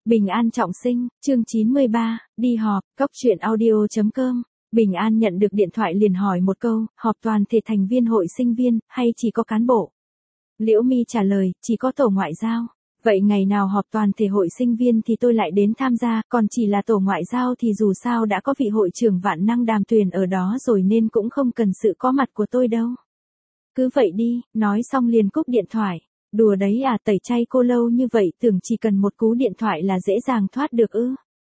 Bình an trọng sinh, chương 93, đi họp, cóc truyện audio.com. Bình an nhận được điện thoại liền hỏi một câu, họp toàn thể thành viên hội sinh viên, hay chỉ có cán bộ? Liễu Mi trả lời, chỉ có tổ ngoại giao. Vậy ngày nào họp toàn thể hội sinh viên thì tôi lại đến tham gia, còn chỉ là tổ ngoại giao thì dù sao đã có vị hội trưởng Vạn Năng Đàm Tuyền ở đó rồi nên cũng không cần sự có mặt của tôi đâu. Cứ vậy đi, nói xong liền cúp điện thoại. Đùa đấy à, tẩy chay cô lâu như vậy tưởng chỉ cần một cú điện thoại là dễ dàng thoát được ư?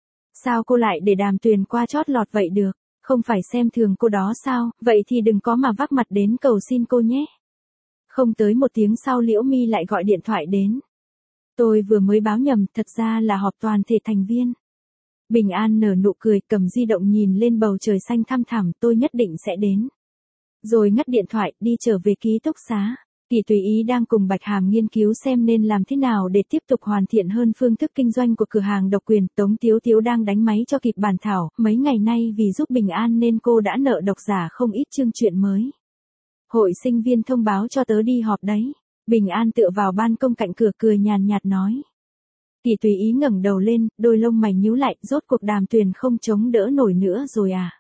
Sao cô lại để Đàm Tuyền qua chót lọt vậy được? Không phải xem thường cô đó sao? Vậy thì đừng có mà vác mặt đến cầu xin cô nhé. Không tới một tiếng sau Liễu Mi lại gọi điện thoại đến. Tôi vừa mới báo nhầm, thật ra là họp toàn thể thành viên. Bình an nở nụ cười, cầm di động nhìn lên bầu trời xanh thăm thẳm, tôi nhất định sẽ đến. Rồi ngắt điện thoại, đi trở về ký túc xá. Kỳ Tùy Ý đang cùng Bạch Hàm nghiên cứu xem nên làm thế nào để tiếp tục hoàn thiện hơn phương thức kinh doanh của cửa hàng độc quyền. Tống Tiếu Tiếu đang đánh máy cho kịp bản thảo, mấy ngày nay vì giúp Bình An nên cô đã nợ độc giả không ít chương truyện mới. Hội sinh viên thông báo cho tớ đi họp đấy. Bình An tựa vào ban công cạnh cửa cười nhàn nhạt nói. Kỳ Tùy Ý ngẩng đầu lên, đôi lông mày nhíu lại, rốt cuộc Đàm Tuyền không chống đỡ nổi nữa rồi à?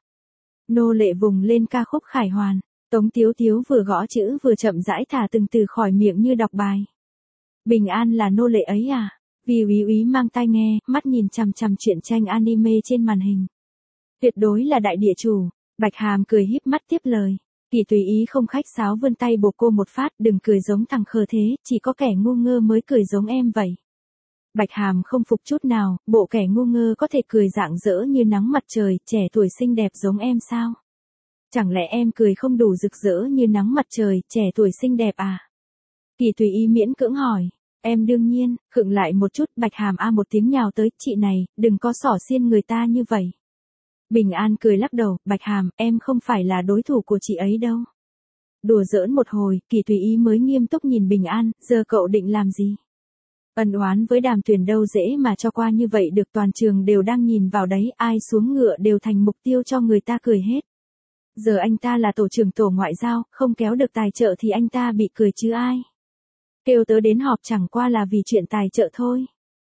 Nô lệ vùng lên ca khúc khải hoàn. Tống Tiếu Tiếu vừa gõ chữ vừa chậm rãi thả từng từ khỏi miệng như đọc bài. Bình An là nô lệ ấy à? Vì Úy Úy mang tai nghe, mắt nhìn chằm chằm truyện tranh anime trên màn hình. Tuyệt đối là đại địa chủ. Bạch Hàm cười híp mắt tiếp lời. Kỳ Tùy Ý không khách sáo vươn tay bổ cô một phát, đừng cười giống thằng khờ thế, chỉ có kẻ ngu ngơ mới cười giống em vậy. Bạch Hàm không phục chút nào, bộ kẻ ngu ngơ có thể cười rạng rỡ như nắng mặt trời, trẻ tuổi xinh đẹp giống em sao? Chẳng lẽ em cười không đủ rực rỡ như nắng mặt trời, trẻ tuổi xinh đẹp à? Kỳ Tùy Ý miễn cưỡng hỏi. Em đương nhiên, khựng lại một chút, Bạch Hàm a một tiếng nhào tới, chị này, đừng có xỏ xiên người ta như vậy. Bình An cười lắc đầu, Bạch Hàm, em không phải là đối thủ của chị ấy đâu. Đùa giỡn một hồi, Kỳ Tùy Ý mới nghiêm túc nhìn Bình An, giờ cậu định làm gì? Ân oán với Đàm Tuyền đâu dễ mà cho qua như vậy được, toàn trường đều đang nhìn vào đấy, ai xuống ngựa đều thành mục tiêu cho người ta cười hết. Giờ anh ta là tổ trưởng tổ ngoại giao, không kéo được tài trợ thì anh ta bị cười chứ ai. Kêu tớ đến họp chẳng qua là vì chuyện tài trợ thôi.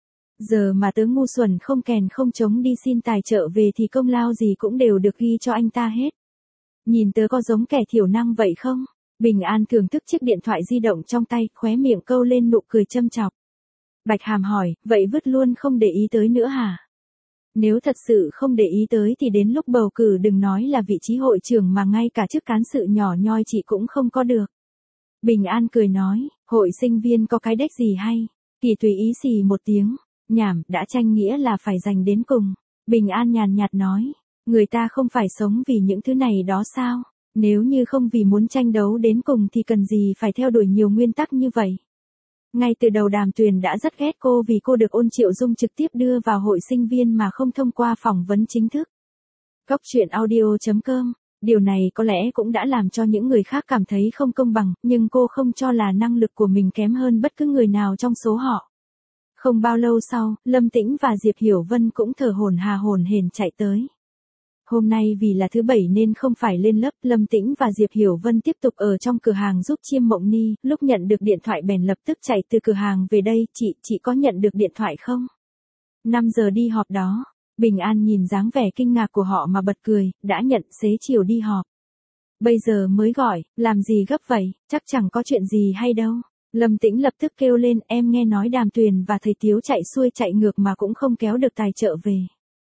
Giờ mà tớ ngu xuẩn không kèn không trống đi xin tài trợ về thì công lao gì cũng đều được ghi cho anh ta hết. Nhìn tớ có giống kẻ thiểu năng vậy không? Bình An thưởng thức chiếc điện thoại di động trong tay, khóe miệng câu lên nụ cười châm chọc. Bạch Hàm hỏi, vậy vứt luôn không để ý tới nữa hả? Nếu thật sự không để ý tới thì đến lúc bầu cử đừng nói là vị trí hội trưởng mà ngay cả chức cán sự nhỏ nhoi chị cũng không có được. Bình An cười nói, hội sinh viên có cái đếch gì hay? Kỳ Tùy Ý xì một tiếng, nhảm, đã tranh nghĩa là phải giành đến cùng. Bình An nhàn nhạt nói, người ta không phải sống vì những thứ này đó sao? Nếu như không vì muốn tranh đấu đến cùng thì cần gì phải theo đuổi nhiều nguyên tắc như vậy? Ngay từ đầu Đàm Tuyền đã rất ghét cô vì cô được Ôn Triệu Dung trực tiếp đưa vào hội sinh viên mà không thông qua phỏng vấn chính thức. Cóc truyện audio.com. Điều này có lẽ cũng đã làm cho những người khác cảm thấy không công bằng, nhưng cô không cho là năng lực của mình kém hơn bất cứ người nào trong số họ. Không bao lâu sau, Lâm Tĩnh và Diệp Hiểu Vân cũng thở hổn hển chạy tới. Hôm nay vì là thứ bảy nên không phải lên lớp, Lâm Tĩnh và Diệp Hiểu Vân tiếp tục ở trong cửa hàng giúp Chiêm Mộng Ni, lúc nhận được điện thoại bèn lập tức chạy từ cửa hàng về đây, chị có nhận được điện thoại không? 5 giờ đi họp đó. Bình An nhìn dáng vẻ kinh ngạc của họ mà bật cười, đã nhận, xế chiều đi họp. Bây giờ mới gọi, làm gì gấp vậy, chắc chẳng có chuyện gì hay đâu. Lâm Tĩnh lập tức kêu lên, em nghe nói Đàm Tuyền và thầy Tiếu chạy xuôi chạy ngược mà cũng không kéo được tài trợ về.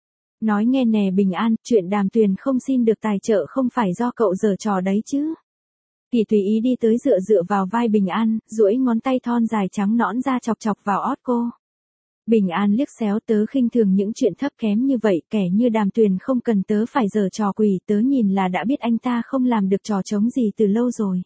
Nói nghe nè Bình An, chuyện Đàm Tuyền không xin được tài trợ không phải do cậu giở trò đấy chứ. Kỳ Tùy Ý đi tới dựa vào vai Bình An, duỗi ngón tay thon dài trắng nõn ra chọc chọc vào ót cô. Bình An liếc xéo, tớ khinh thường những chuyện thấp kém như vậy, kẻ như Đàm Tuyền không cần tớ phải giở trò quỷ, tớ nhìn là đã biết anh ta không làm được trò trống gì từ lâu rồi.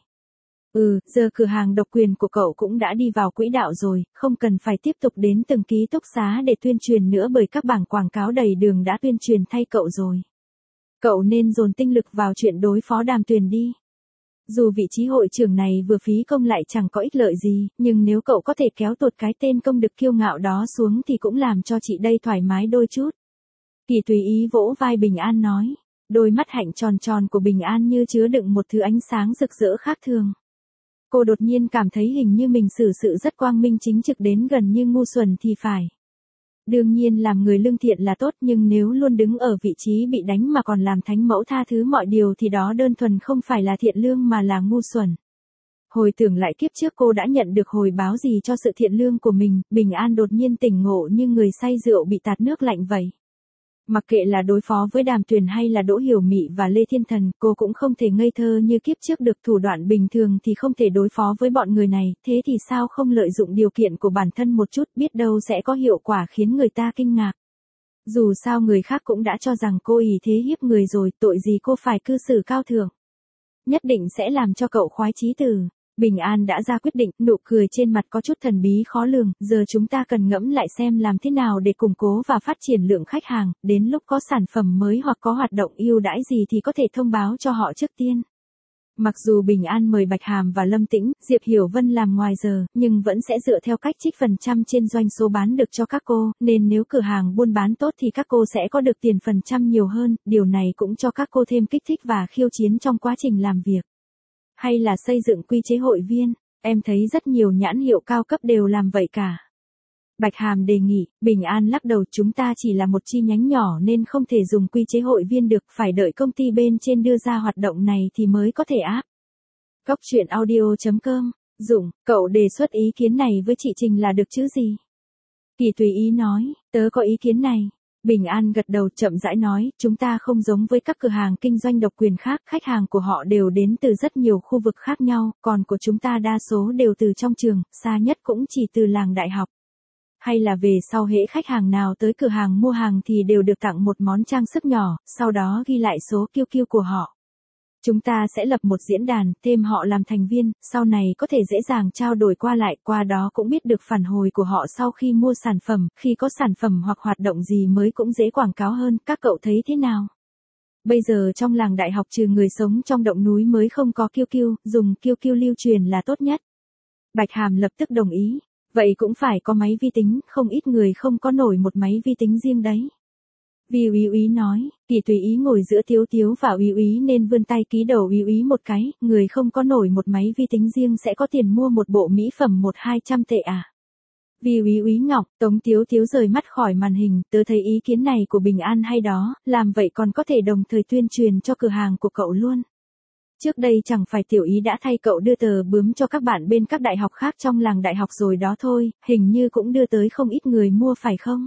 Giờ cửa hàng độc quyền của cậu cũng đã đi vào quỹ đạo rồi, không cần phải tiếp tục đến từng ký túc xá để tuyên truyền nữa bởi các bảng quảng cáo đầy đường đã tuyên truyền thay cậu rồi. Cậu nên dồn tinh lực vào chuyện đối phó Đàm Tuyền đi. Dù vị trí hội trưởng này vừa phí công lại chẳng có ích lợi gì, nhưng nếu cậu có thể kéo tuột cái tên công đực kiêu ngạo đó xuống thì cũng làm cho chị đây thoải mái đôi chút. Kỳ Tùy Ý vỗ vai Bình An nói, đôi mắt hạnh tròn tròn của Bình An như chứa đựng một thứ ánh sáng rực rỡ khác thường. Cô đột nhiên cảm thấy hình như mình xử sự rất quang minh chính trực đến gần như ngu xuẩn thì phải. Đương nhiên làm người lương thiện là tốt, nhưng nếu luôn đứng ở vị trí bị đánh mà còn làm thánh mẫu tha thứ mọi điều thì đó đơn thuần không phải là thiện lương mà là ngu xuẩn. Hồi tưởng lại kiếp trước cô đã nhận được hồi báo gì cho sự thiện lương của mình, Bình An đột nhiên tỉnh ngộ như người say rượu bị tạt nước lạnh vậy. Mặc kệ là đối phó với Đàm Tuyền hay là Đỗ Hiểu Mị và Lê Thiên Thần, cô cũng không thể ngây thơ như kiếp trước được, thủ đoạn bình thường thì không thể đối phó với bọn người này, thế thì sao không lợi dụng điều kiện của bản thân một chút, biết đâu sẽ có hiệu quả khiến người ta kinh ngạc. Dù sao người khác cũng đã cho rằng cô ỷ thế hiếp người rồi, tội gì cô phải cư xử cao thượng. Nhất định sẽ làm cho cậu khoái chí tử. Bình An đã ra quyết định, nụ cười trên mặt có chút thần bí khó lường, giờ chúng ta cần ngẫm lại xem làm thế nào để củng cố và phát triển lượng khách hàng, đến lúc có sản phẩm mới hoặc có hoạt động ưu đãi gì thì có thể thông báo cho họ trước tiên. Mặc dù Bình An mời Bạch Hàm và Lâm Tĩnh, Diệp Hiểu Vân làm ngoài giờ, nhưng vẫn sẽ dựa theo cách trích phần trăm trên doanh số bán được cho các cô, nên nếu cửa hàng buôn bán tốt thì các cô sẽ có được tiền phần trăm nhiều hơn, điều này cũng cho các cô thêm kích thích và khiêu chiến trong quá trình làm việc. Hay là xây dựng quy chế hội viên, em thấy rất nhiều nhãn hiệu cao cấp đều làm vậy cả. Bạch Hàm đề nghị, Bình An lắc đầu, chúng ta chỉ là một chi nhánh nhỏ nên không thể dùng quy chế hội viên được, phải đợi công ty bên trên đưa ra hoạt động này thì mới có thể áp. Cóc truyện audio.com, Dũng, cậu đề xuất ý kiến này với chị Trình là được chứ gì? Kỳ tùy ý nói, tớ có ý kiến này. Bình An gật đầu chậm rãi nói, chúng ta không giống với các cửa hàng kinh doanh độc quyền khác, khách hàng của họ đều đến từ rất nhiều khu vực khác nhau, còn của chúng ta đa số đều từ trong trường, xa nhất cũng chỉ từ làng đại học. Hay là về sau hễ khách hàng nào tới cửa hàng mua hàng thì đều được tặng một món trang sức nhỏ, sau đó ghi lại số QQ của họ. Chúng ta sẽ lập một diễn đàn, thêm họ làm thành viên, sau này có thể dễ dàng trao đổi qua lại, qua đó cũng biết được phản hồi của họ sau khi mua sản phẩm, khi có sản phẩm hoặc hoạt động gì mới cũng dễ quảng cáo hơn, các cậu thấy thế nào? Bây giờ trong làng đại học trừ người sống trong động núi mới không có QQ, dùng QQ lưu truyền là tốt nhất. Bạch Hàm lập tức đồng ý, vậy cũng phải có máy vi tính, không ít người không có nổi một máy vi tính riêng đấy. Vi Úy Úy nói, Kỳ tùy ý ngồi giữa Tiếu Tiếu và Úy Úy nên vươn tay ký đầu Úy Úy một cái, người không có nổi một máy vi tính riêng sẽ có tiền mua một bộ mỹ phẩm 100-200 tệ à? Vi Úy Úy ngọc, Tống Tiếu Tiếu rời mắt khỏi màn hình, tớ thấy ý kiến này của Bình An hay đó, làm vậy còn có thể đồng thời tuyên truyền cho cửa hàng của cậu luôn. Trước đây chẳng phải Tiểu Ý đã thay cậu đưa tờ bướm cho các bạn bên các đại học khác trong làng đại học rồi đó thôi, hình như cũng đưa tới không ít người mua phải không?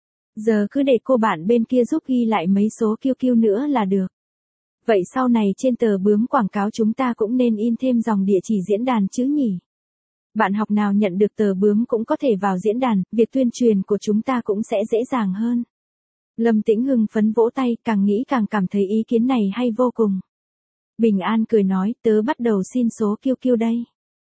Giờ cứ để cô bạn bên kia giúp ghi lại mấy số QQ nữa là được. Vậy sau này trên tờ bướm quảng cáo chúng ta cũng nên in thêm dòng địa chỉ diễn đàn chứ nhỉ? Bạn học nào nhận được tờ bướm cũng có thể vào diễn đàn, việc tuyên truyền của chúng ta cũng sẽ dễ dàng hơn. Lâm Tĩnh hưng phấn vỗ tay, càng nghĩ càng cảm thấy ý kiến này hay vô cùng. Bình An cười nói, tớ bắt đầu xin số QQ đây.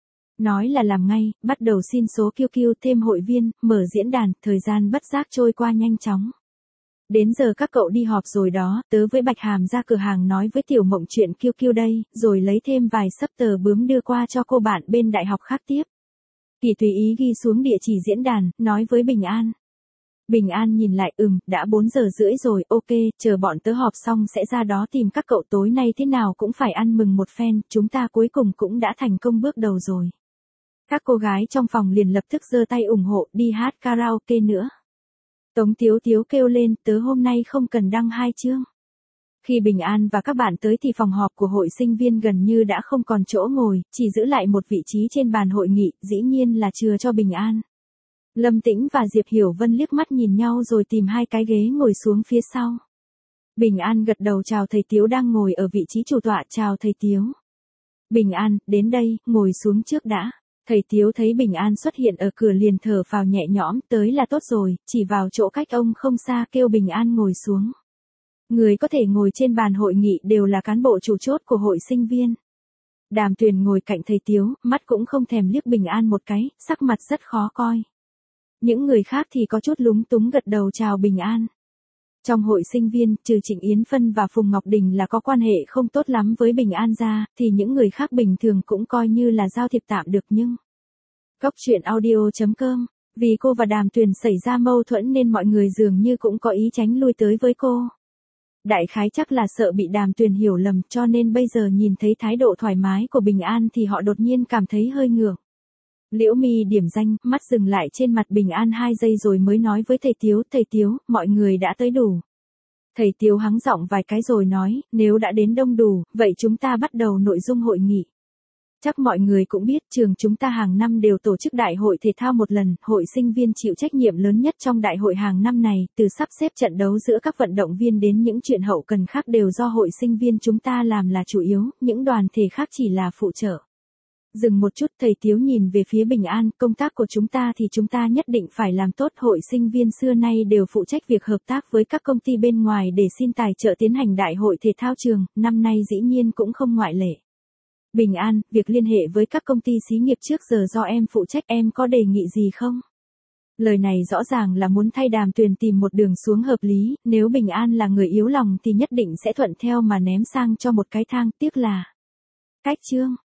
Nói là làm ngay, bắt đầu xin số QQ, thêm hội viên, mở diễn đàn, thời gian bất giác trôi qua nhanh chóng. Đến giờ các cậu đi họp rồi đó, tớ với Bạch Hàm ra cửa hàng nói với Tiểu Mộng chuyện QQ đây, rồi lấy thêm vài sấp tờ bướm đưa qua cho cô bạn bên đại học khác tiếp. Kỳ tùy ý ghi xuống địa chỉ diễn đàn, nói với Bình An. Bình An nhìn lại, đã 4 giờ rưỡi rồi, ok, chờ bọn tớ họp xong sẽ ra đó tìm các cậu, tối nay thế nào cũng phải ăn mừng một phen, chúng ta cuối cùng cũng đã thành công bước đầu rồi. Các cô gái trong phòng liền lập tức giơ tay ủng hộ, đi hát karaoke nữa. Tống Tiếu Tiếu kêu lên, tớ hôm nay không cần đăng 2 chương. Khi Bình An và các bạn tới thì phòng họp của hội sinh viên gần như đã không còn chỗ ngồi, chỉ giữ lại một vị trí trên bàn hội nghị, dĩ nhiên là chừa cho Bình An. Lâm Tĩnh và Diệp Hiểu Vân liếc mắt nhìn nhau rồi tìm 2 cái ghế ngồi xuống phía sau. Bình An gật đầu chào thầy Tiếu đang ngồi ở vị trí chủ tọa, chào thầy Tiếu. Bình An, đến đây, ngồi xuống trước đã. Thầy Tiếu thấy Bình An xuất hiện ở cửa liền thở phào nhẹ nhõm, tới là tốt rồi, chỉ vào chỗ cách ông không xa kêu Bình An ngồi xuống. Người có thể ngồi trên bàn hội nghị đều là cán bộ chủ chốt của hội sinh viên. Đàm Tuyền ngồi cạnh thầy Tiếu, mắt cũng không thèm liếc Bình An một cái, sắc mặt rất khó coi. Những người khác thì có chút lúng túng gật đầu chào Bình An. Trong hội sinh viên, trừ Trịnh Yến Phân và Phùng Ngọc Đình là có quan hệ không tốt lắm với Bình An ra, thì những người khác bình thường cũng coi như là giao thiệp tạm được nhưng... Cóc truyện audio.com, vì cô và Đàm Tuyền xảy ra mâu thuẫn nên mọi người dường như cũng có ý tránh lui tới với cô. Đại khái chắc là sợ bị Đàm Tuyền hiểu lầm cho nên bây giờ nhìn thấy thái độ thoải mái của Bình An thì họ đột nhiên cảm thấy hơi ngượng. Liễu Mi điểm danh, mắt dừng lại trên mặt Bình An 2 giây rồi mới nói với thầy Tiếu, mọi người đã tới đủ. Thầy Tiếu hắng giọng vài cái rồi nói, nếu đã đến đông đủ, vậy chúng ta bắt đầu nội dung hội nghị. Chắc mọi người cũng biết trường chúng ta hàng năm đều tổ chức đại hội thể thao một lần, hội sinh viên chịu trách nhiệm lớn nhất trong đại hội hàng năm này, từ sắp xếp trận đấu giữa các vận động viên đến những chuyện hậu cần khác đều do hội sinh viên chúng ta làm là chủ yếu, những đoàn thể khác chỉ là phụ trợ. Dừng một chút, thầy Tiếu nhìn về phía Bình An, công tác của chúng ta thì chúng ta nhất định phải làm tốt. Hội sinh viên xưa nay đều phụ trách việc hợp tác với các công ty bên ngoài để xin tài trợ tiến hành đại hội thể thao trường, năm nay dĩ nhiên cũng không ngoại lệ. Bình An, việc liên hệ với các công ty xí nghiệp trước giờ do em phụ trách, em có đề nghị gì không? Lời này rõ ràng là muốn thay Đàm Tuyền tìm một đường xuống hợp lý, nếu Bình An là người yếu lòng thì nhất định sẽ thuận theo mà ném sang cho một cái thang, tiếc là cách chương.